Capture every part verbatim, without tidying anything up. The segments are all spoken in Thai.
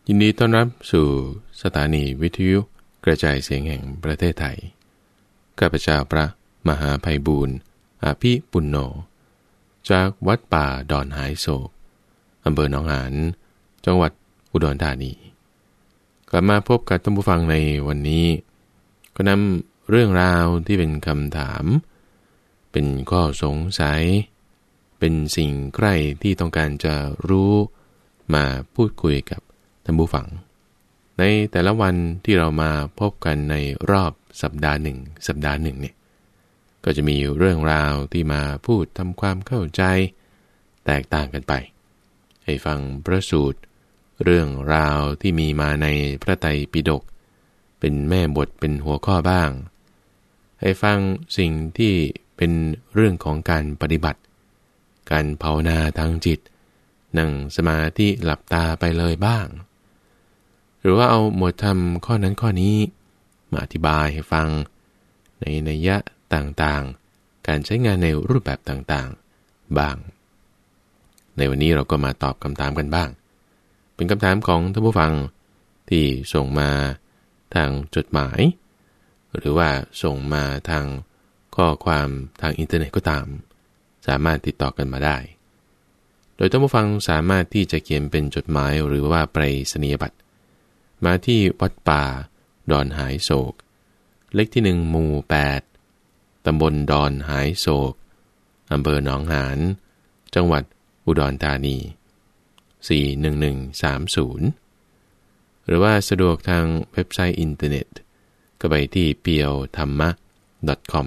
ยินดีต้อนรับสู่สถานีวิทยุกระจายเสียงแห่งประเทศไทยข้าพเจ้าพระมหาไพบูลย์อาภิปุณโญจากวัดป่าดอนหายโศกอำเภอหนองหานจังหวัดอุดรธานีกลับมาพบกับท่านผู้ฟังในวันนี้ก็นำเรื่องราวที่เป็นคำถามเป็นข้อสงสัยเป็นสิ่งใคร่ที่ต้องการจะรู้มาพูดคุยกับท่านผู้ฟังในแต่ละวันที่เรามาพบกันในรอบสัปดาห์หนึ่งสัปดาห์หนึ่งเนี่ยก็จะมีเรื่องราวที่มาพูดทำความเข้าใจแตกต่างกันไปให้ฟังพระสูตรเรื่องราวที่มีมาในพระไตรปิฎกเป็นแม่บทเป็นหัวข้อบ้างให้ฟังสิ่งที่เป็นเรื่องของการปฏิบัติการภาวนาทางจิตนั่งสมาธิหลับตาไปเลยบ้างหรือว่าเอาหมวดธรรมข้อนั้นข้อนี้มาอธิบายให้ฟังในนัยยะต่างๆการใช้งานในรูปแบบต่างๆบ้างในวันนี้เราก็มาตอบคำถามกันบ้างเป็นคำถามของท่านผู้ฟังที่ส่งมาทางจดหมายหรือว่าส่งมาทางข้อความทางอินเทอร์เน็ตก็ตามสามารถติดต่อกันมาได้โดยท่านผู้ฟังสามารถที่จะเขียนเป็นจดหมายหรือว่าไปรษณียบัตรมาที่วัดป่าดอนหายโศกเลขที่หนึ่งหมู่แปดตำบลดอนหายโศกอำเภอหนองหานจังหวัดอุดรธานีสี่หนึ่งหนึ่งสามศูนย์หรือว่าสะดวกทางเว็บไซต์อินเทอร์เน็ตก็ไปที่ เพียวธรรมะ ดอท คอม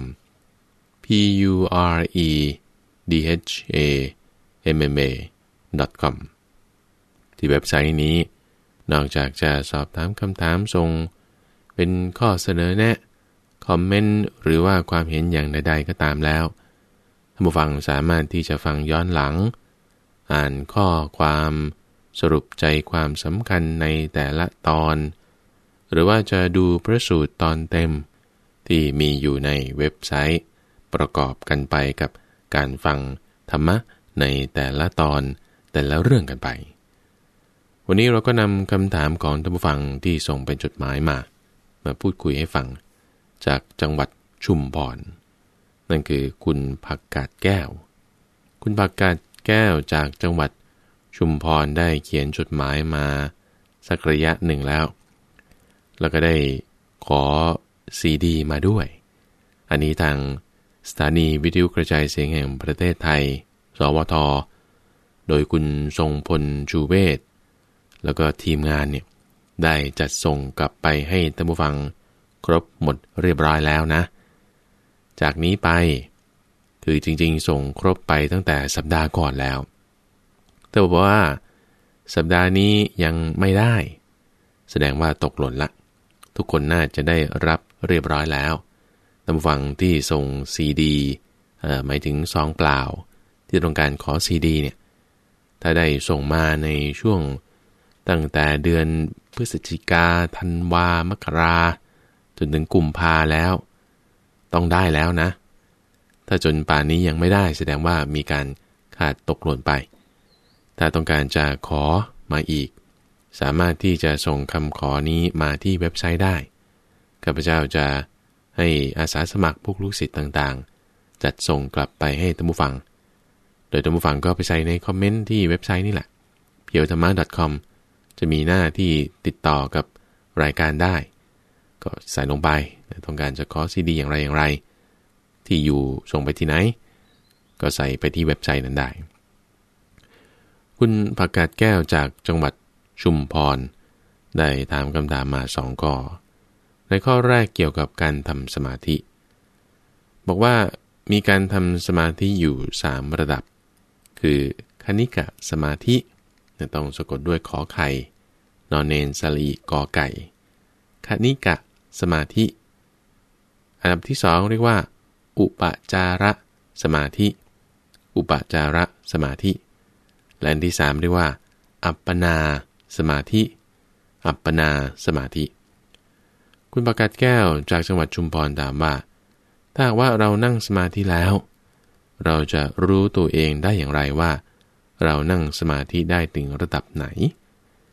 p u r e d h a m m a ดอท คอม ที่เว็บไซต์นี้นอกจากจะสอบถามคำถามส่งเป็นข้อเสนอแนะคอมเมนต์หรือว่าความเห็นอย่างใดๆก็ตามแล้วท่านผู้ฟังสามารถที่จะฟังย้อนหลังอ่านข้อความสรุปใจความสำคัญในแต่ละตอนหรือว่าจะดูพระสูตรตอนเต็มที่มีอยู่ในเว็บไซต์ประกอบกันไปกับการฟังธรรมะในแต่ละตอนแต่ละเรื่องกันไปวันนี้เราก็นำคำถามของท่านผู้ฟังที่ส่งเป็นจดหมายมามาพูดคุยให้ฟังจากจังหวัดชุมพรนั่นคือคุณผักกาดแก้วคุณผักกาดแก้วจากจังหวัดชุมพรได้เขียนจดหมายมาสักระยะหนึ่งแล้วแล้วก็ได้ขอซีดีมาด้วยอันนี้ทางสถานีวิทยุกระจายเสียงแห่งประเทศไทยสวทโดยคุณทรงพลชูเวศแล้วก็ทีมงานเนี่ยได้จัดส่งกลับไปให้ท่านผู้ฟังครบหมดเรียบร้อยแล้วนะจากนี้ไปคือจริงๆส่งครบไปตั้งแต่สัปดาห์ก่อนแล้วแต่บอกว่าสัปดาห์นี้ยังไม่ได้แสดงว่าตกหล่นละทุกคนน่าจะได้รับเรียบร้อยแล้วท่านผู้ฟังที่ส่งซีดีเอ่อหมายถึงซองเปล่าที่ต้องการขอซีดีเนี่ยถ้าได้ส่งมาในช่วงตั้งแต่เดือนพฤศจิกาธันวามกราจนถึงกุมภาแล้วต้องได้แล้วนะถ้าจนป่านนี้ยังไม่ได้แสดงว่ามีการขาดตกหล่นไปถ้าต้องการจะขอมาอีกสามารถที่จะส่งคำขอนี้มาที่เว็บไซต์ได้ข้าพเจ้าจะให้อาสาสมัครพวกลูกศิษย์ต่างๆจัดส่งกลับไปให้ท่านผู้ฟังโดยท่านผู้ฟังก็ไปใส่ในคอมเมนต์ที่เว็บไซต์นี่แหละ เพียวธรรมะ ดอท คอม จะมีหน้าที่ติดต่อกับรายการได้ก็ใส่ลงไปต้องการจะขอซีดีอย่างไรอย่างไรที่อยู่ส่งไปที่ไหนก็ใส่ไปที่เว็บไซต์นั้นได้คุณผักกาดแก้วจากจังหวัดชุมพรได้ถามคำถามมาสองข้อในข้อแรกเกี่ยวกับการทำสมาธิบอกว่ามีการทำสมาธิอยู่สามระดับคือคณิกะสมาธิต้องสะกดด้วยขอไข่นอนเนนสลีกอไก่คณิกะสมาธิอันดับที่สองเรียกว่าอุปจารสมาธิอุปจารสมาธิและอันที่สามเรียกว่าอัปปนาสมาธิอัปปนาสมาธิคุณประกาศแก้วจากจังหวัดชุมพรถามว่าถ้าว่าเรานั่งสมาธิแล้วเราจะรู้ตัวเองได้อย่างไรว่าเรานั่งสมาธิได้ถึงระดับไหนเอ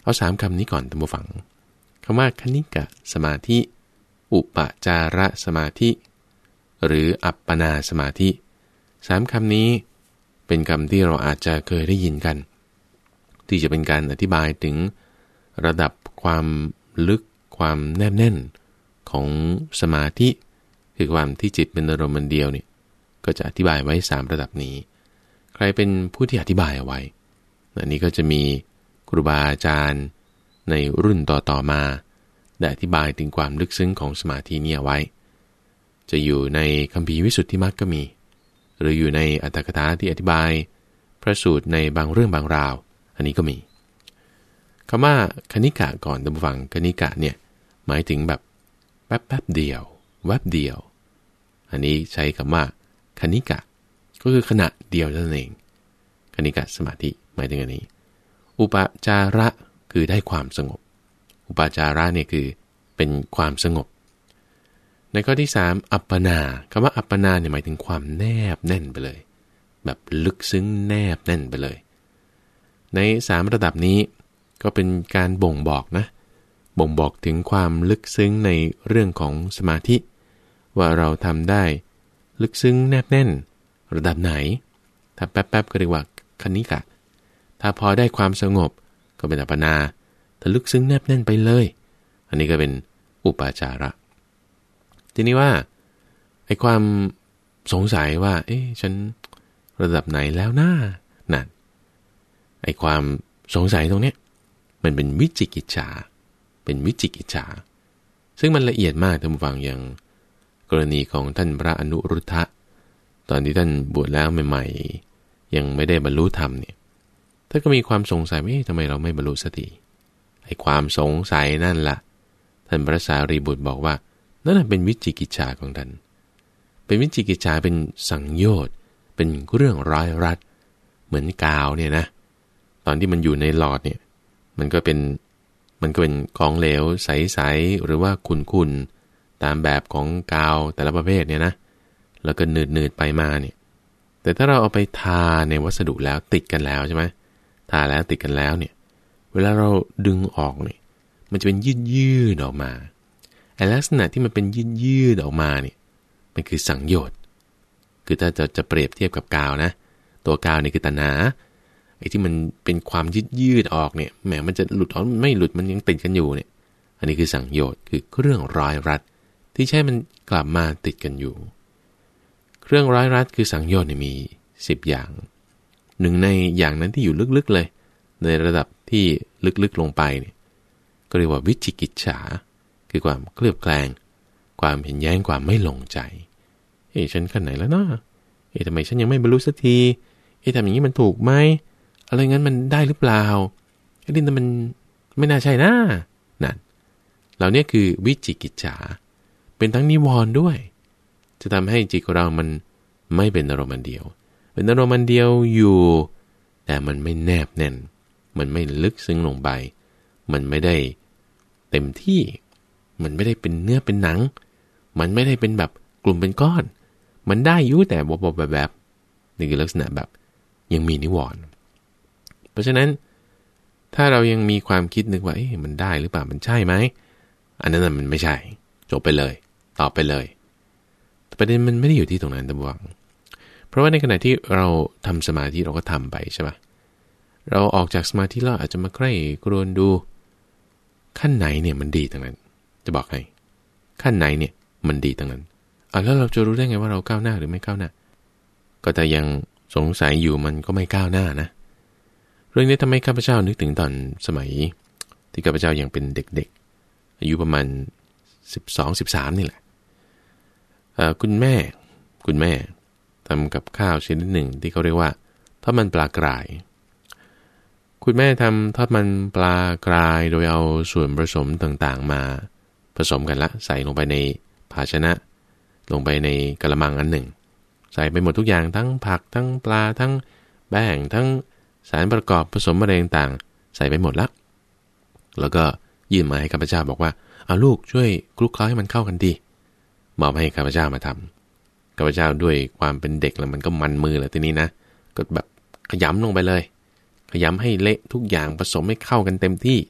เอาสามคำนี้ก่อนท่านผู้ฟังคำว่าคณิกะสมาธิอุปจาระสมาธิหรืออัปปนาสมาธิสามคำนี้เป็นคำที่เราอาจจะเคยได้ยินกันที่จะเป็นการอธิบายถึงระดับความลึกความแนบแน่นของสมาธิคือความที่จิตเป็นอารมณ์เดียวเนี่ยก็จะอธิบายไว้สามระดับนี้ใครเป็นผู้ที่อธิบายเอาไว้อันนี้ก็จะมีครูบาอาจารย์ในรุ่นต่อๆมาได้อธิบายถึงความลึกซึ้งของสมาธินี้เอาไว้จะอยู่ในคัมภีร์วิสุทธิมรรคก็มีหรืออยู่ในอัตถกถาที่อธิบายพระสูตรในบางเรื่องบางราวอันนี้ก็มีคำว่าคณิกะก่อนท่านผู้ฟังคณิกะเนี่ยหมายถึงแบบแป๊บแป๊บเดียวแวบเดียวอันนี้ใช้คำว่าคณิกะก็คือขณะเดียวนั่นเองคณิกะสมาธิหมายถึงอันนี้อุปจาระคือได้ความสงบอุปจาระเนี่ยคือเป็นความสงบในข้อที่สามอัปปนาคำว่าอัปปนาเนี่ยหมายถึงความแนบแน่นไปเลยแบบลึกซึ้งแนบแน่นไปเลยในสามระดับนี้ก็เป็นการบ่งบอกนะบ่งบอกถึงความลึกซึ้งในเรื่องของสมาธิว่าเราทำได้ลึกซึ้งแนบแน่นระดับไหนถ้าแป๊บๆก็เรียกว่าคณิกะถ้าพอได้ความสงบก็เป็นอัปปนาถ้าลึกซึ้งแนบแน่นไปเลยอันนี้ก็เป็นอุปจาระทีนี้ว่าไอ้ความสงสัยว่าเอ๊ะฉันระดับไหนแล้วนะนั่นไอ้ความสงสัยตรงเนี้ยมันเป็นวิจิกิจฉาเป็นวิจิกิจฉาซึ่งมันละเอียดมากท่านผู้ฟังอย่างกรณีของท่านพระอนุรุทธะตอนที่ท่านบวชแล้วใหม่ๆยังไม่ได้บรรลุธรรมเนี่ยท่านก็มีความสงสัยว่าเอ๊ะทำไมเราไม่บรรลุสักทีไอ้ความสงสัยนั่นล่ะท่านพระสารีบุตรบอกว่านั่นเป็นวิจิกิจฉาของท่านเป็นวิจิกิจฉาเป็นสังโยชน์เป็นเรื่องร้ายรัดเหมือนกาวเนี่ยนะตอนที่มันอยู่ในหลอดเนี่ยมันก็เป็นมันก็เป็นของเหลวใสๆหรือว่าขุ่นๆตามแบบของกาวแต่ละประเภทเนี่ยนะแล้วก็หนืดๆไปมาเนี่ยแต่ถ้าเราเอาไปทาในวัสดุแล้วติดกันแล้วใช่ไหมทาแล้วติดกันแล้วเนี่ยเวลาเราดึงออกเนี่ยมันจะเป็นยืดๆออกมาไอ้ลักษณะที่มันเป็นยืดๆออกมาเนี่ยมันคือสังโยชน์คือถ้าจะจะเปรียบเทียบกับกาวนะตัวกาวนี่คือตัณหาไอ้ที่มันเป็นความยืดยืดออกเนี่ยแหมมันจะหลุดออกไม่หลุดมันยังติดกันอยู่เนี่ยอันนี้คือสังโยชน์คือเรื่องร้ายรัดที่ใช้มันกลับมาติดกันอยู่เรื่องร้ายรัดคือสังโยชน์เนี่ยมีสิบอย่างหนึ่งในอย่างนั้นที่อยู่ลึกๆเลยในระดับที่ลึกๆลงไปเนี่ยก็เรียกว่าวิจิกิจฉาคือความเคลือบแคลงความเห็นแย้งความไม่ลงใจเอ๊ะฉันขั้นไหนแล้วเนาะเอ๊ะทำไมฉันยังไม่บรรลุสักทีเอ๊ะทำอย่างนี้มันถูกไหมอะไรงั้นมันได้หรือเปล่าไอ้นี่มันไม่น่าใช่นะนั่นเหล่านี้คือวิจิกิจฉาเป็นทั้งนิวรณ์ด้วยจะทำให้จิตของเรามันไม่เป็นอารมณ์เดียวเป็นอารมณ์เดียวอยู่แต่มันไม่แนบแน่นมันไม่ลึกซึ้งลงไปมันไม่ได้เต็มที่มันไม่ได้เป็นเนื้อเป็นหนังมันไม่ได้เป็นแบบกลุ่มเป็นก้อนมันได้อยู่แต่บบแบบแบบนี่คือลักษณะแบบยังมีนิวรณ์เพราะฉะนั้นถ้าเรายังมีความคิดนึกว่าเอ๊ะมันได้หรือเปล่ามันใช่ไหมอันนั้นมันไม่ใช่จบไปเลยตอบไปเลยแต่ประเด็นมันไม่ได้อยู่ที่ตรงนั้นท่านผู้ฟังเพราะว่าในขณะที่เราทำสมาธิเราก็ทำไปใช่ปะเราออกจากสมาธิแล้วอาจจะมาใกล้กรวนดูขั้นไหนเนี่ยมันดีทั้งนั้นจะบอกให้ขั้นไหนเนี่ยมันดีทั้งนั้นอ่ะแล้วเราจะรู้ได้ไงว่าเราก้าวหน้าหรือไม่ก้าวหน้าก็แต่ยังสงสัยอยู่มันก็ไม่ก้าวหน้านะเรื่องนี้ทำให้ข้าพเจ้านึกถึงตอนสมัยที่ข้าพเจ้ายังเป็นเด็กๆอายุประมาณสิบสอง สิบสามนี่แหละคุณแม่คุณแม่ทำกับข้าวชนิดหนึ่งที่เขาเรียกว่าทอดมันปลากรายคุณแม่ทำทอดมันปลากรายโดยเอาส่วนผสมต่างๆมาผสมกันละใส่ลงไปในภาชนะลงไปในกระมังอันหนึ่งใส่ไปหมดทุกอย่างทั้งผักทั้งปลาทั้งแป้งทั้งสารประกอบผสมอะไรต่างๆใส่ไปหมดละแล้วก็ยื่นมาให้ข้าพเจ้าบอกว่าเอาลูกช่วยคลุกเคล้าให้มันเข้ากันดีมอบให้ข้าพเจ้ามาทำข้าพเจ้าด้วยความเป็นเด็กแล้วมันก็มันมือแหละทีนี้นะก็แบบขยำลงไปเลยขยำให้เละทุกอย่างผสมให้เข้ากันเต็มที่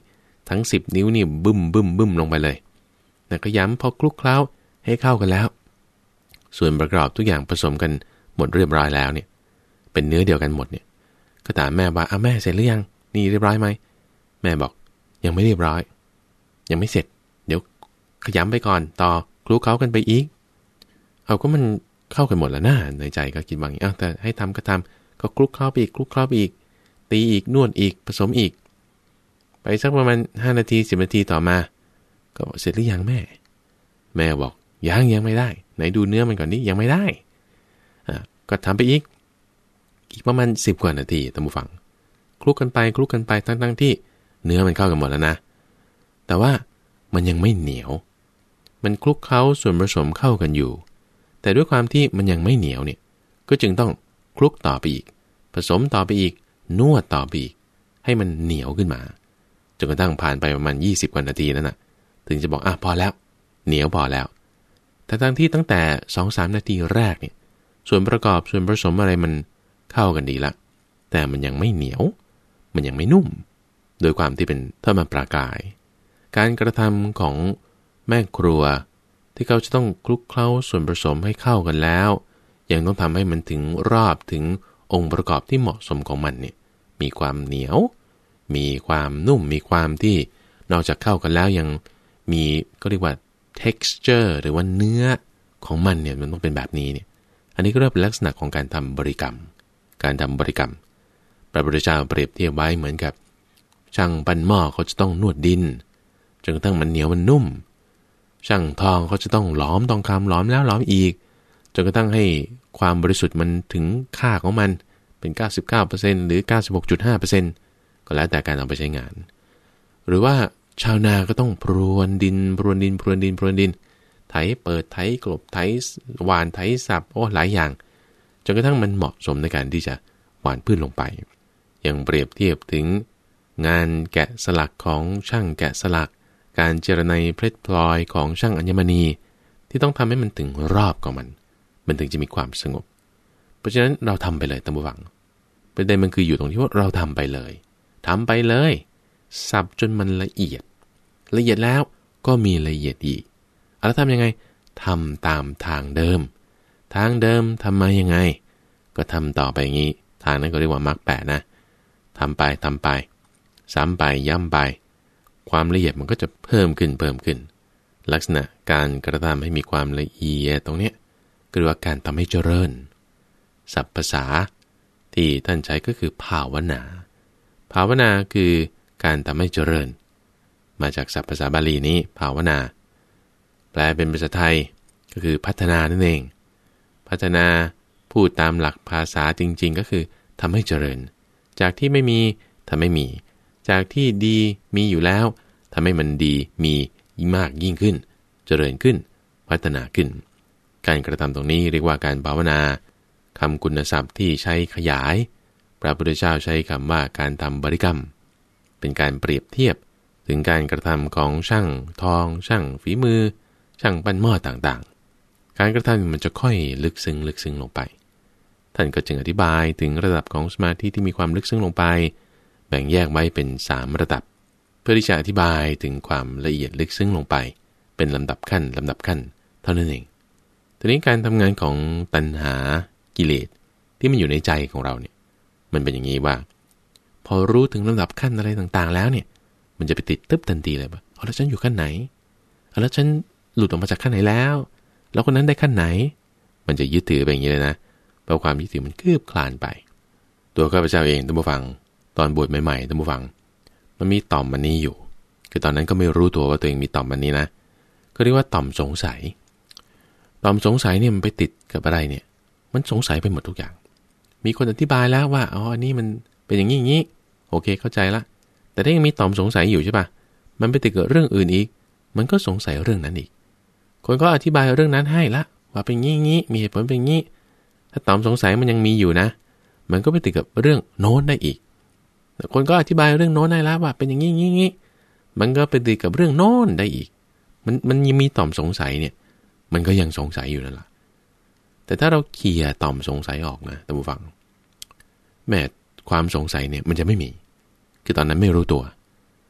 ทั้งสิบนิ้วนี่บึ้มบึ้มบึ้มลงไปเลยแล้วก็ย้ำพอคลุกเคล้าให้เข้ากันแล้วส่วนประกอบทุกอย่างผสมกันหมดเรียบร้อยแล้วเนี่ยเป็นเนื้อเดียวกันหมดเนี่ยก็ถามแม่ว่าอ้าวแม่เสร็จหรือยังนี่เรียบร้อยไหมแม่บอกยังไม่เรียบร้อยยังไม่เสร็จเดี๋ยวขยำไปก่อนต่อคลุกเคล้ากันไปอีกเอาก็มันเข้ากันหมดแล้วนะในใจก็คิดว่าอย่างนี้อ้าวแต่ให้ทำก็ทำก็คลุกเคล้าไปอีกคลุกเคล้าไปอีกตีอีกนวดอีกผสมอีกไปสักประมาณห้านาทีสิบนาทีต่อมาก็เสร็จหรือยังแม่แม่บอกยังยังไม่ได้ไหนดูเนื้อมันก่อนนี่ยังไม่ได้อ่าก็ทำไปอีกอีกประมาณสิบกว่านาทีท่านผู้ฟังคลุกกันไปคลุกกันไปทั้งๆที่เนื้อมันเข้ากันหมดแล้วนะแต่ว่ามันยังไม่เหนียวมันคลุกเคล้าส่วนผสมเข้ากันอยู่แต่ด้วยความที่มันยังไม่เหนียวเนี่ยก็จึงต้องคลุกต่อไปอีกผสมต่อไปอีกนวดต่อไปอีกให้มันเหนียวขึ้นมาจนกระทั่งผ่านไปประมาณยี่สิบกว่านาทีนั่นน่ะถึงจะบอกอ่ะพอแล้วเหนียวพอแล้วแต่ทั้งที่ตั้งแต่ สองถึงสาม นาทีแรกเนี่ยส่วนประกอบส่วนผสมอะไรมันเข้ากันดีละแต่มันยังไม่เหนียวมันยังไม่นุ่มโดยความที่เป็นธรรมปรากายการกระทำของแม่ครัวที่เขาจะต้องคลุกเคล้าส่วนผสมให้เข้ากันแล้วยังต้องทำให้มันถึงรอบถึงองค์ประกอบที่เหมาะสมของมันเนี่ยมีความเหนียวมีความนุ่มมีความที่นอกจากเข้ากันแล้วยังมีก็เรียกว่า texture หรือว่าเนื้อของมันเนี่ยมันต้องเป็นแบบนี้เนี่ยอันนี้ก็เรียกเป็นลักษณะของการทำบริกรรมการทำบริกรรมพระพุทธเจ้าเปรียบเทียบไว้เหมือนกับช่างปั้นหม้อเขาจะต้องนวดดินจนกระทั่งมันเหนียวมันนุ่มช่างทองเขาจะต้องหลอมทองคำหลอมแล้วหลอมอีกจนกระทั่งให้ความบริสุทธิ์มันถึงค่าของมันเป็น เก้าสิบเก้าเปอร์เซ็นต์ หรือ เก้าสิบหกจุดห้าเปอร์เซ็นต์ ก็แล้วแต่การเอาไปใช้งานหรือว่าชาวนาก็ต้องพรวนดินพรวนดินพรวนดินพรวนดินไถเปิดไถกลบไถหว่านไถสับโอ้หลายอย่างจนกระทั่งมันเหมาะสมในการที่จะหว่านพืชลงไปอย่างเปรียบเทียบถึงงานแกะสลักของช่างแกะสลักการเจรไนเพชรพลอยของช่างอัญมณีที่ต้องทำให้มันถึงรอบของมันมันถึงจะมีความสงบเพราะฉะนั้นเราทำไปเลยท่านผู้ฟังประเด็นมันคืออยู่ตรงที่ว่าเราทำไปเลยทำไปเลยสับจนมันละเอียดละเอียดแล้วก็มีละเอียดอีกแล้วทำยังไงทำตามทางเดิมทางเดิมทำมายังไงก็ทำต่อไปอย่างนี้ทางนั้นก็เรียกว่ามรรคแปดนะทำไปทำไปซ้ำไปย้ำไปความละเอียดมันก็จะเพิ่มขึ้นเพิ่มขึ้นลักษณะการกระทำให้มีความละเอียดตรงนี้ก็เรียกว่าการทำให้เจริญศัพท์ภาษาที่ท่านใช้ก็คือภาวนาภาวนาคือการทำให้เจริญมาจากศัพท์ภาษาบาลีนี้ภาวนาแปลเป็นภาษาไทยก็คือพัฒนานั่นเองพัฒนาพูดตามหลักภาษาจริงๆก็คือทำให้เจริญจากที่ไม่มีทำให้มีจากที่ดีมีอยู่แล้วทำให้มันดีมียิ่งมากยิ่งขึ้นเจริญขึ้นพัฒนาขึ้นการกระทำตรงนี้เรียกว่าการภาวนาคำคุณศัพท์ที่ใช้ขยายพระพุทธเจ้าใช้คำว่าการทำบริกรรมเป็นการเปรียบเทียบถึงการกระทำของช่างทองช่างฝีมือช่างปั้นหม้อต่างๆการกระทำมันจะค่อยลึกซึ้งลึกซึ้งลงไปท่านก็จึงอธิบายถึงระดับของสมาธิที่มีความลึกซึ้งลงไปแบ่งแยกไว้เป็นสามระดับเพื่อที่จะอธิบายถึงความละเอียดลึกซึ้งลงไปเป็นลำดับขั้นลำดับขั้นเท่านั้นเองทีนี้การทำงานของตัณหากิเลสที่มันอยู่ในใจของเราเนี่ยมันเป็นอย่างนี้ว่าพอรู้ถึงลำดับขั้นอะไรต่างๆแล้วเนี่ยมันจะไปติดตึ๊บทันทีเลยว่าอ๋อแล้วฉันอยู่ขั้นไหนแล้วฉันหลุดออกมาจากขั้นไหนแล้วแล้วคนนั้นได้ขั้นไหนมันจะยึดถือไปอย่างนี้เลยนะเพราะความยึดถือมันคืบคลานไปตัวข้าพเจ้าเองท่านผู้ฟังตอนบวชใหม่ๆท่านผู้ฟังมันมีต่อมมันนี้อยู่คือตอนนั้นก็ไม่รู้ตัวว่าตัวเองมีต่อมมันนี้นะก็เรียกว่าต่อมสงสัยต่อมสงสัยเนี่ยมันไปติดกับอะไรเนี่ยมันสงสัยไปหมดทุกอย่างมีคนอธิบายแล้วว่าอ๋ออันนี้มันเป็นอย่างนี้อย่างนี้โอเคเข้าใจละแต่ถ้ายังมีต่อมสงสัยอยู่ใช่ปะมันไปติดกับเรื่องอื่นอีกมันก็สงสัยเรื่องนั้นอีกคนก็อธิบายเรื่องนั้นให้ละว่าเป็นงี้งี้มีเหตุผลเป็นงี้ถ้าต่อมสงสัยมันยังมีอยู่นะมันก็ไปติดกับเรื่องโน้นได้อีกคนก็อธิบายเรื่องโน้นได้แล้วว่าเป็นอย่างงี้งี้งี้มันก็ไปติดกับเรื่องโน้นได้อีกมันมันยังมีต่อมสงสัยเนี่ยมันก็ยังสงสัยอยู่นั่นแหละแต่ถ้าเราเคลียร์ต่อมสงสัยออกนะท่านผู้ฟังแม้ความสงสัยเนี่ยมันจะไม่มีคือตอนนั้นไม่รู้ตัว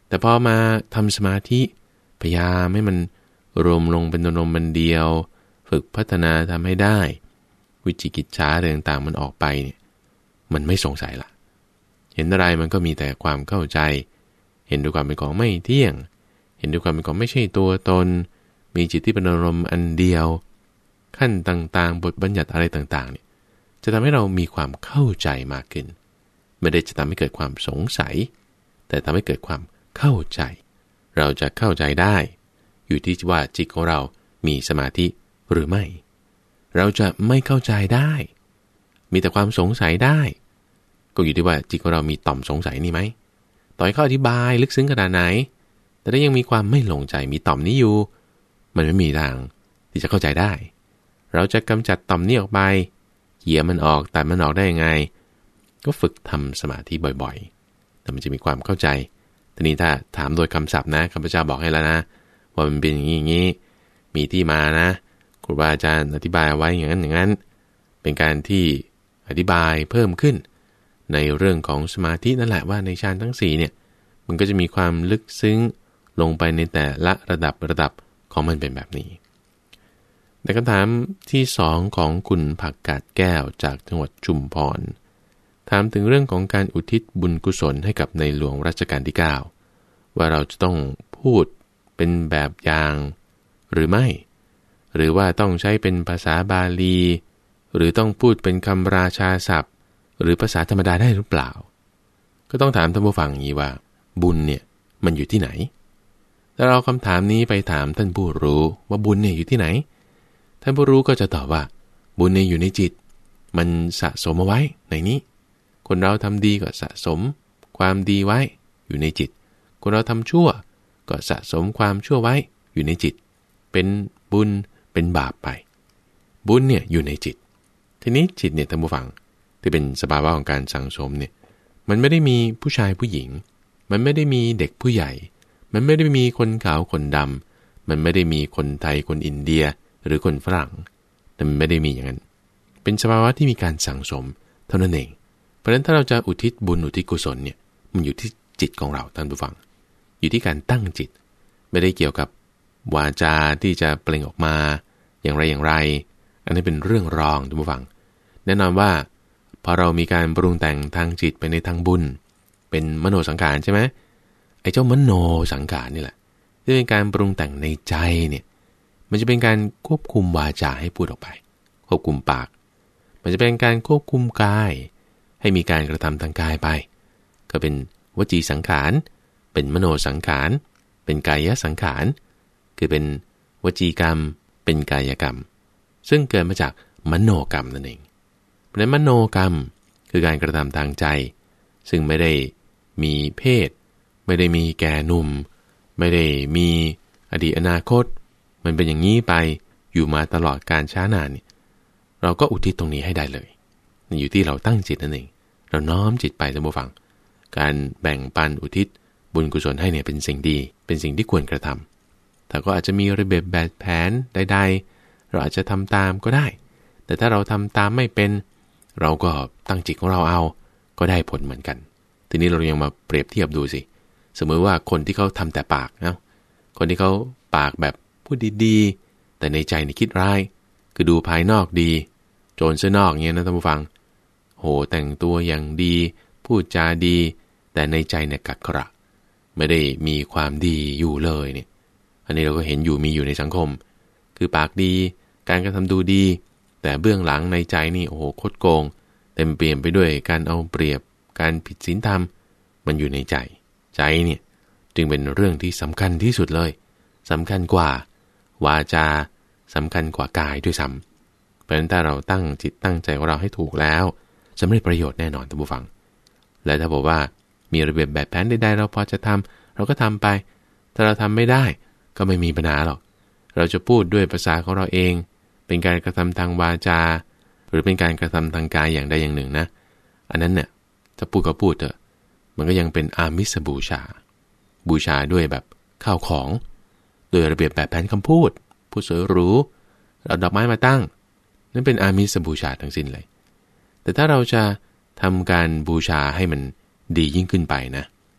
แต่พอมาทำสมาธิพยายามให้มันรวมลงเป็นอารมณ์มันเดียวฝึกพัฒนาทำให้ได้วิจิกิจฉาต่างๆมันออกไปเนี่ยมันไม่สงสัยละเห็นอะไรมันก็มีแต่ความเข้าใจเห็นด้วยความเป็นของไม่เที่ยงเห็นด้วยความเป็นของไม่ใช่ตัวตนมีจิตที่เป็นอารมณ์อันเดียวขั้นต่างๆบทบัญญัติอะไรต่างๆเนี่ยจะทำให้เรามีความเข้าใจมากขึ้นไม่ได้จะทำให้เกิดความสงสัยแต่ทำให้เกิดความเข้าใจเราจะเข้าใจได้อยู่ที่ว่าจิตของเรามีสมาธิหรือไม่เราจะไม่เข้าใจได้มีแต่ความสงสัยได้ก็อยู่ที่ว่าจิตของเรามีต่อมสงสัยนี่ไหมต่อให้เขาอธิบายลึกซึ้งขนาดไหนแต่ถ้ายังมีความไม่ลงใจมีต่อมนี้อยู่มันไม่มีทางที่จะเข้าใจได้เราจะกำจัดต่อมนี้ออกไปเขี่ยมันออกตัดมันออกได้ยังไงก็ฝึกทำสมาธิบ่อยๆแต่มันจะมีความเข้าใจทีนี้ถ้าถามโดยคำศัพท์นะข้าพเจ้าบอกให้แล้วนะว่ามันเป็นอย่างนี้อย่างนี้มีที่มานะครูบาอาจารย์อธิบายไว้อย่างนั้นอย่างนั้นเป็นการที่อธิบายเพิ่มขึ้นในเรื่องของสมาธินั่นแหละว่าในฌานทั้งสี่เนี่ยมันก็จะมีความลึกซึ้งลงไปในแต่ละระดับระดับของมันเป็นแบบนี้ในคำถามที่สองของคุณผักกาดแก้วจากจังหวัดชุมพรถามถึงเรื่องของการอุทิศบุญกุศลให้กับในหลวงรัชกาลที่เก้าว่าเราจะต้องพูดเป็นแบบอย่างหรือไม่หรือว่าต้องใช้เป็นภาษาบาลีหรือต้องพูดเป็นคำราชาศัพท์หรือภาษาธรรมดาได้หรือเปล่าก็ต้องถามท่านผู้ฟังอย่างนี้ว่าบุญเนี่ยมันอยู่ที่ไหนถ้าเราคำถามนี้ไปถามท่านผู้รู้ว่าบุญเนี่ยอยู่ที่ไหนท่านผู้รู้ก็จะตอบว่าบุญเนี่ยอยู่ในจิตมันสะสมเอาไว้ในนี้คนเราทำดีก็สะสมความดีไว้อยู่ในจิตคนเราทำชั่วก็สะสมความชั่วไว้อยู่ในจิตเป็นบุญเป็นบาปไปบุญเนี่ยอยู่ในจิตทีนี้จิตเนี่ยท่านผู้ฟังที่เป็นสภาวะของการสังสมเนี่ยมันไม่ได้มีผู้ชายผู้หญิงมันไม่ได้มีเด็กผู้ใหญ่มันไม่ได้มีคนขาวคนดำมันไม่ได้มีคนไทยคนอินเดียหรือคนฝรั่งแต่มันไม่ได้มีอย่างนั้นเป็นสภาวะที่มีการสังสมเท่านั้นเองเพราะฉะนั้นถ้าเราจะอุทิศบุญอุทิศกุศลเนี่ยมันอยู่ที่จิตของเราท่านผู้ฟังอยู่ที่การตั้งจิตไม่ได้เกี่ยวกับวาจาที่จะเปล่งออกมาอย่างไรอย่างไรอันนี้เป็นเรื่องรองท่านผู้ฟังแน่นอนว่าพอเรามีการปรุงแต่งทางจิตไปในทางบุญเป็นมโนสังขารใช่ไหมไอ้เจ้ามโนสังขารนี่แหละที่เป็นการปรุงแต่งในใจเนี่ยมันจะเป็นการควบคุมวาจาให้พูดออกไปควบคุมปากมันจะเป็นการควบคุมกายให้มีการกระทำทางกายไปก็เป็นวจีสังขารเป็นมโนสังขารเป็นกายสังขารคือเป็นวจีกรรมเป็นกายกรรมซึ่งเกิดมาจากมโนกรรมนั่นเองเพราะฉะนั้นมโนกรรมคือการกระทำทางใจซึ่งไม่ได้มีเพศไม่ได้มีแก่หนุ่มไม่ได้มีอดีตอนาคตมันเป็นอย่างนี้ไปอยู่มาตลอดการช้านานเนี่ยเราก็อุทิศตรงนี้ให้ได้เลยอยู่ที่เราตั้งจิตนั่นเองเราน้อมจิตไปท่านผู้ฟังการแบ่งปันอุทิศบุญกุศลให้เนี่ยเป็นสิ่งดีเป็นสิ่งที่ควรกระทำแต่ก็อาจจะมีระเบียบแบบแผนใดๆเราอาจจะทำตามก็ได้แต่ถ้าเราทำตามไม่เป็นเราก็ตั้งจิตของเราเอาก็ได้ผลเหมือนกันทีนี้เรายังมาเปรียบเทียบดูสิสมมติว่าคนที่เขาทำแต่ปากนะคนที่เขาปากแบบพูดดีๆแต่ในใจนี่คิดร้ายคือดูภายนอกดีโจรเสื้อนอกเงี้ยนะท่านผู้ฟังโหแต่งตัวอย่างดีพูดจาดีแต่ในใจเนี่ยกักกระไม่ได้มีความดีอยู่เลยเนี่ยอันนี้เราก็เห็นอยู่มีอยู่ในสังคมคือปากดีการกระทำดูดีแต่เบื้องหลังในใจนี่โอ้โหโคตรโกงเต็มเปี่ยมไปด้วยการเอาเปรียบการผิดศีลธรรมมันอยู่ในใจใจเนี่ยจึงเป็นเรื่องที่สำคัญที่สุดเลยสำคัญกว่าวาจาสำคัญกว่ากายด้วยซ้ำเพราะฉะนั้นถ้าเราตั้งจิตตั้งใจของเราให้ถูกแล้วสำเร็จประโยชน์แน่นอนท่านผู้ฟังและถ้าบอกว่ามีระเบียบแบบแผนใดๆเราพอจะทำเราก็ทำไปถ้าเราทำไม่ได้ก็ไม่มีปัญหาหรอกเราจะพูดด้วยภาษาของเราเองเป็นการกระทำทางวาจาหรือเป็นการกระทำทางกายอย่างใดอย่างหนึ่งนะอันนั้นเนี่ยจะพูดก็พูดเถอะมันก็ยังเป็นอามิสบูชาบูชาด้วยแบบข้าวของโดยระเบียบแบบแผนคำพูดพูดสวยหรูเอาดอกไม้มาตั้งนั่นเป็นอามิสบูชาทั้งสิ้นเลยแต่ถ้าเราจะทำการบูชาให้มันดียิ่งขึ้นไปนะ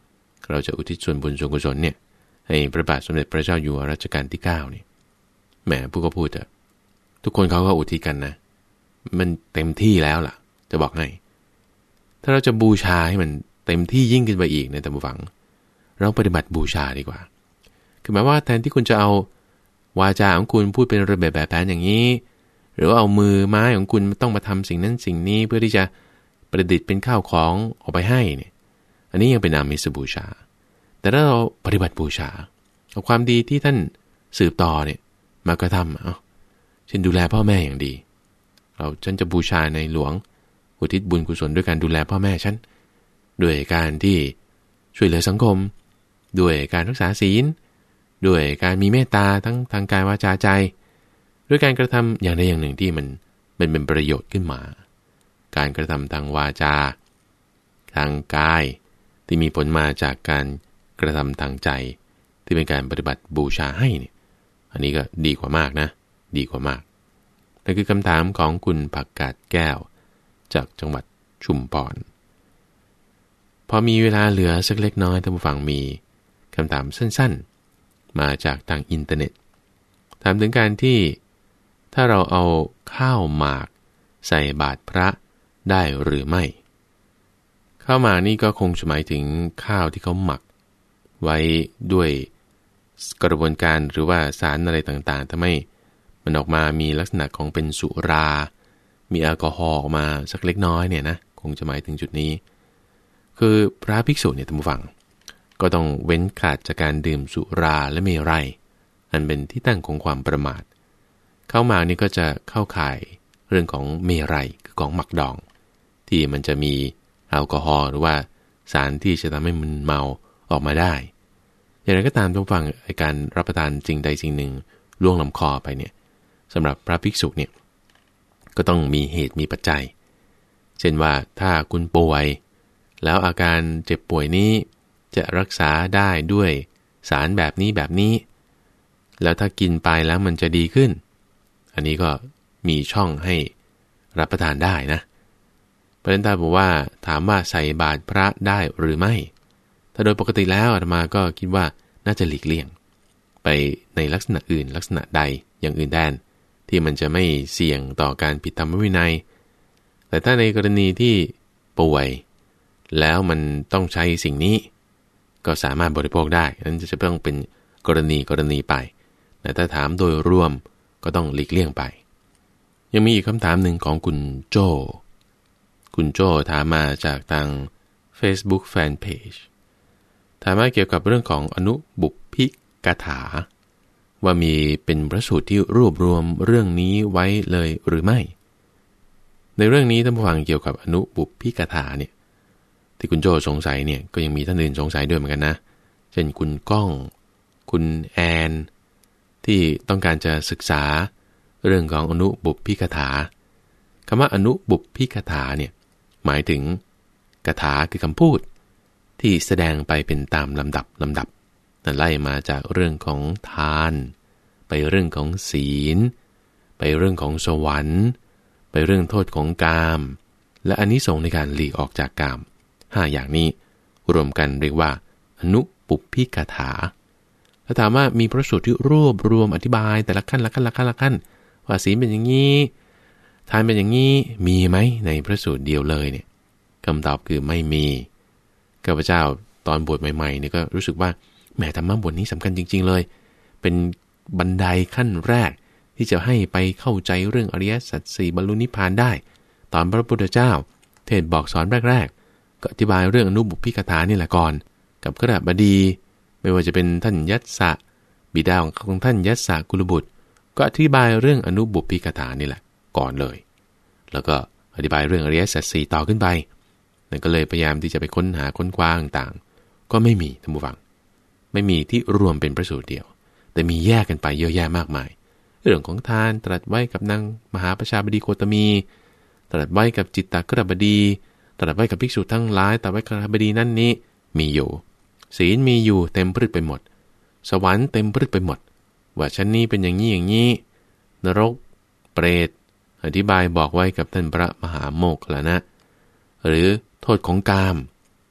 เราจะอุทิศส่วนบุญส่วนกุศลเนี่ยให้พระบาทสมเด็จพระเจ้าอยู่หัวรัชกาลที่เก้านี่แหมผู้ก็พูดเถอะทุกคนเขาก็อุทิศกันนะมันเต็มที่แล้วล่ะจะบอกให้ถ้าเราจะบูชาให้มันเต็มที่ยิ่งขึ้นไปอีกในตามฟังเราปฏิบัติบูชาดีกว่าคือหมายว่าแทนที่คุณจะเอาวาจาของคุณพูดเป็นระเบียบแบบแผนอย่างนี้หรือว่าเอามือไม้ของคุณต้องมาทำสิ่งนั้นสิ่งนี้เพื่อที่จะประดิษฐ์เป็นข้าวของออกไปให้เนี่ยอันนี้ยังเป็นอามิสบูชาแต่ถ้าเราปฏิบัติบูชาเอาความดีที่ท่านสืบต่อเนี่ยมากระทำเอาเช่นดูแลพ่อแม่อย่างดีเราฉันจะบูชาในหลวงอุทิศบุญกุศลด้วยการดูแลพ่อแม่ฉันด้วยการที่ช่วยเหลือสังคมด้วยการรักษาศีลด้วยการมีเมตตาทั้งทางกายวาจาใจด้วยการกระทำอย่างใดอย่างหนึ่งที่มันเป็นเป็นประโยชน์ขึ้นมาการกระทำทางวาจาทางกายที่มีผลมาจากการกระทำทางใจที่เป็นการปฏิบัติบูชาให้เนี่ยอันนี้ก็ดีกว่ามากนะดีกว่ามากนั่นคือคำถามของคุณผักกาดแก้วจากจังหวัดชุมพรพอมีเวลาเหลือสักเล็กน้อยท่านผู้ฟังมีคำถามสั้นๆมาจากทางอินเทอร์เน็ตถามถึงการที่ถ้าเราเอาข้าวหมากใส่บาตรพระได้หรือไม่ข้าวหมากนี่ก็คงหมายถึงข้าวที่เขาหมักไว้ด้วยกระบวนการหรือว่าสารอะไรต่างๆทำให้มันออกมามีลักษณะของเป็นสุรามีแอลกอฮอล์ออกมาสักเล็กน้อยเนี่ยนะคงจะหมายถึงจุดนี้คือพระภิกษุเนี่ยท่านผู้ฟังก็ต้องเว้นขาดจากการดื่มสุราและเมรัยอันเป็นที่ตั้งของความประมาทข้าวหมากนี่ก็จะเข้าข่ายเรื่องของเมรัยคือของหมักดองที่มันจะมีแอลกอฮอล์หรือว่าสารที่จะทำให้มึนเมาออกมาได้อย่างไรก็ตามท่านผู้ฟังการรับประทานสิ่งใดสิ่งหนึ่งล่วงลำคอไปเนี่ยสำหรับพระภิกษุเนี่ยก็ต้องมีเหตุมีปัจจัยเช่นว่าถ้าคุณป่วยแล้วอาการเจ็บป่วยนี้จะรักษาได้ด้วยสารแบบนี้แบบนี้แล้วถ้ากินไปแล้วมันจะดีขึ้นอันนี้ก็มีช่องให้รับประทานได้นะพระเจ้าบอกว่าถามว่าใส่บาตรพระได้หรือไม่ถ้าโดยปกติแล้วอาตมาก็คิดว่าน่าจะหลีกเลี่ยงไปในลักษณะอื่นลักษณะใดอย่างอื่นแทนที่มันจะไม่เสี่ยงต่อการผิดธรรมวินัยแต่ถ้าในกรณีที่ป่วยแล้วมันต้องใช้สิ่งนี้ก็สามารถบริโภคได้นั้นจะต้องเป็นกรณีกรณีไปแต่ถ้าถามโดยรวมก็ต้องหลีกเลี่ยงไปยังมีอีกคำถามหนึ่งของคุณโจคุณโจถามมาจากทาง Facebook Fanpage ถามมาเกี่ยวกับเรื่องของอนุบุพพิกถาว่ามีเป็นพระสูตรที่รวบรวมเรื่องนี้ไว้เลยหรือไม่ในเรื่องนี้ท่านผู้ฟังเกี่ยวกับอนุบุพพิกถาเนี่ยที่คุณโจสงสัยเนี่ยก็ยังมีท่านอื่นสงสัยด้วยเหมือนกันนะเช่นคุณก้องคุณแอนที่ต้องการจะศึกษาเรื่องของอนุบุพพิกถาคำว่าอนุบุพพิกถาเนี่ยหมายถึงกถาคือคำพูดที่แสดงไปเป็นตามลำดับลำดับนั่นไล่มาจากเรื่องของทานไปเรื่องของศีลไปเรื่องของสวรรค์ไปเรื่องโทษของกามและอานิสงส์ในการหลีกออกจากกามห้าอย่างนี้รวมกันเรียกว่าอนุบุพพิกถาถ้าถามว่ามีพระสูตรที่รวบรวมอธิบายแต่ละขั้นละขั้นละขั้นละขั้นว่าศีลเป็นอย่างนี้ทานเป็นอย่างนี้มีไหมในพระสูตรเดียวเลยเนี่ยคำตอบคือไม่มีข้าพเจ้าตอนบวชใหม่ๆเนี่ยก็รู้สึกว่าแหมธรรมะบทนี้สำคัญจริงๆเลยเป็นบันไดขั้นแรกที่จะให้ไปเข้าใจเรื่องอริยสัจสี่บรรลุนิพพานได้ตอนพระพุทธเจ้าเทศบอกสอนแรกๆก็อธิบายเรื่องอนุบุพพิกถานี่แหละก่อนกับคฤบดีไม่ว่าจะเป็นท่านยัสสะบิดาของท่านยัสสะกุลบุตรก็อธิบายเรื่องอนุบุพพิกถานี่แหละก่อนเลยแล้วก็อธิบายเรื่องอริยสัจสี่ต่อขึ้นไปนั่นก็เลยพยายามที่จะไปค้นหาค้นคว้าต่างๆก็ไม่มีท่านผู้ฟังไม่มีที่รวมเป็นพระสูตรเดียวแต่มีแยกกันไปเยอะแยะมากมายเรื่องของทานตรัสไว้กับนางมหาประชาบดีโคตมีตรัสไว้กับจิตตคฤบดีตรัสไว้กับภิกษุทั้งหลายตรัสไว้กับคฤบดีนั่นนี้มีอยู่ศีลมีอยู่เต็มพรึกไปหมดสวรรค์เต็มพรึกไปหมดว่าชั้นนี้เป็นอย่างนี้อย่างนี้นรกเปรตอธิบายบอกไว้กับท่านพระมหาโมคคัลลานะหรือโทษของกาม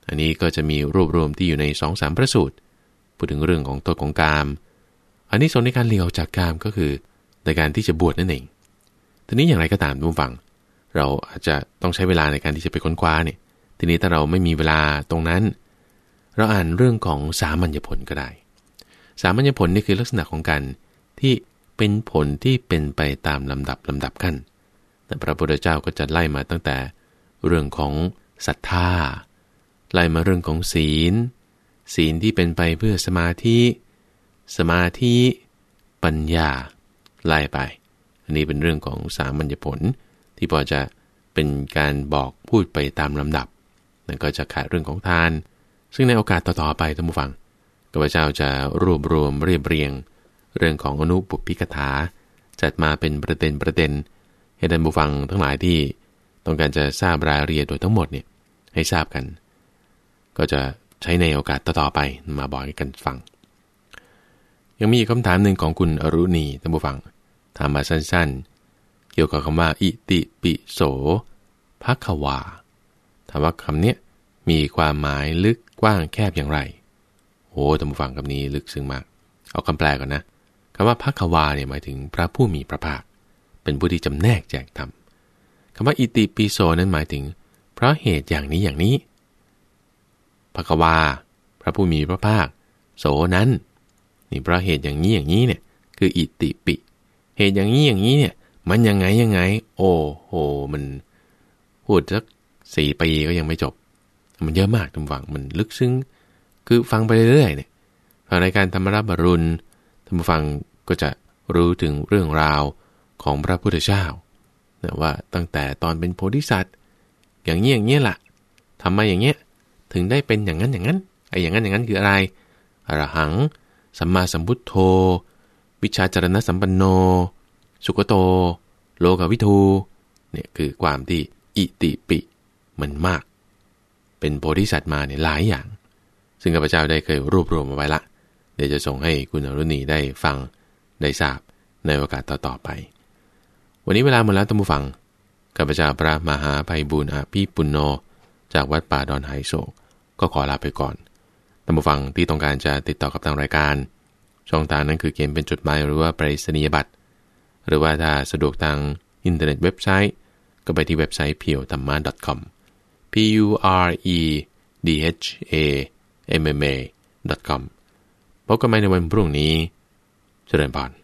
อันนี้ก็จะมีรวบรวมที่อยู่ใน สองสาม พระสูตรพูดถึงเรื่องของโทษของกามอันนี้ส่วนในการหลีกออกจากกามก็คือในการที่จะบวชนั่นเองทีนี้อย่างไรก็ตามทุกฝั่งเราอาจจะต้องใช้เวลาในการที่จะไปค้นคว้าเนี่ยทีนี้ถ้าเราไม่มีเวลาตรงนั้นเราอ่านเรื่องของสามัญญผลก็ได้สามัญญผลนี่คือลักษณะของการที่เป็นผลที่เป็นไปตามลำดับลำดับขั้นแต่พระพุทธเจ้าก็จะไล่มาตั้งแต่เรื่องของศรัทธาไล่มาเรื่องของศีลศีลที่เป็นไปเพื่อสมาธิสมาธิปัญญาไล่ไปอันนี้เป็นเรื่องของสามัญญผลที่พอจะเป็นการบอกพูดไปตามลำดับนั่นก็จะขาดเรื่องของทานซึ่งในโอกาสต่อๆไปท่านผู้ฟังข้าพเจ้าจะรวบรวมเรียบเรียงเรื่องของอนุปุพพิกถาจัดมาเป็นประเด็นประเด็นให้ท่านผู้ฟังทั้งหลายที่ต้องการจะทราบรายละเอียดโดยทั้งหมดเนี่ยให้ทราบกันก็จะใช้ในโอกาสต่อๆไปมาบอกให้กันฟังยังมีคำถามหนึ่งของคุณอรุณีท่านผู้ฟังถามมาสั้นๆเกี่ยวกับคำว่าอิติปิโสภควาถามว่าคำนี้มีความหมายลึกกว้างแคบอย่างไรโอ้ท่านผู้ฟังคำนี้ลึกซึ้งมากเอาคำแปลก่อนนะคำว่าภควาเนี่ยหมายถึงพระผู้มีพระภาคเป็นผู้ที่จำแนกแจกธรรมคำว่าอิติปิโสนั้นหมายถึงเพราะเหตุอย่างนี้อย่างนี้ภควาพระผู้มีพระภาคโสนั้นนี่เพราะเหตุอย่างนี้อย่างนี้เนี่ยคืออิติปิเหตุอย่างนี้อย่างนี้เนี่ยมันยังไงยังไงโอ้โหมันพูดสักสี่ปีก็ยังไม่จบมันเยอะมากท่านผู้ฟังมันลึกซึ้งคือฟังไปเรื่อยๆเนี่ยฟังรายการธรรมรับอรุณท่านผู้ฟังก็จะรู้ถึงเรื่องราวของพระพุทธเจ้านะว่าตั้งแต่ตอนเป็นโพธิสัตว์อย่างนี้อย่างนี้ล่ะทำมาอย่างเงี้ยถึงได้เป็นอย่างนั้นอย่างนั้นไอ้อย่างนั้นอย่างนั้นคืออะไรอรหังสัมมาสัมพุทโธวิชาจารณสัมปันโนสุขโตโลกวิทูเนี่ยคือความที่อิติปิมันมากเป็นโพธิสัตว์มาเนี่ยหลายอย่างซึ่งข้าพเจ้าได้เคยรวบรวมมาไว้ละเดี๋ยวจะส่งให้คุณอรุณีได้ฟังได้ทราบในโอกาสต่อๆไปวันนี้เวลาหมดแล้วท่านผู้ฟังข้าพเจ้าพระมหาไพบูลย์อภิปุณโญจากวัดป่าดอนไหโศกก็ขอลาไปก่อนท่านผู้ฟังที่ต้องการจะติดต่อกับทางรายการช่องทางนั้นคือเขียนเป็นจดหมายหรือว่าไปรษณียบัตรหรือว่าถ้าสะดวกทางอินเทอร์เน็ตเว็บไซต์ก็ไปที่เว็บไซต์ เพียวธรรมะ ดอท คอม p u r e d h a m m a ดอท คอม พบกันใหม่ในวันพรุ่งนี้เจริญพร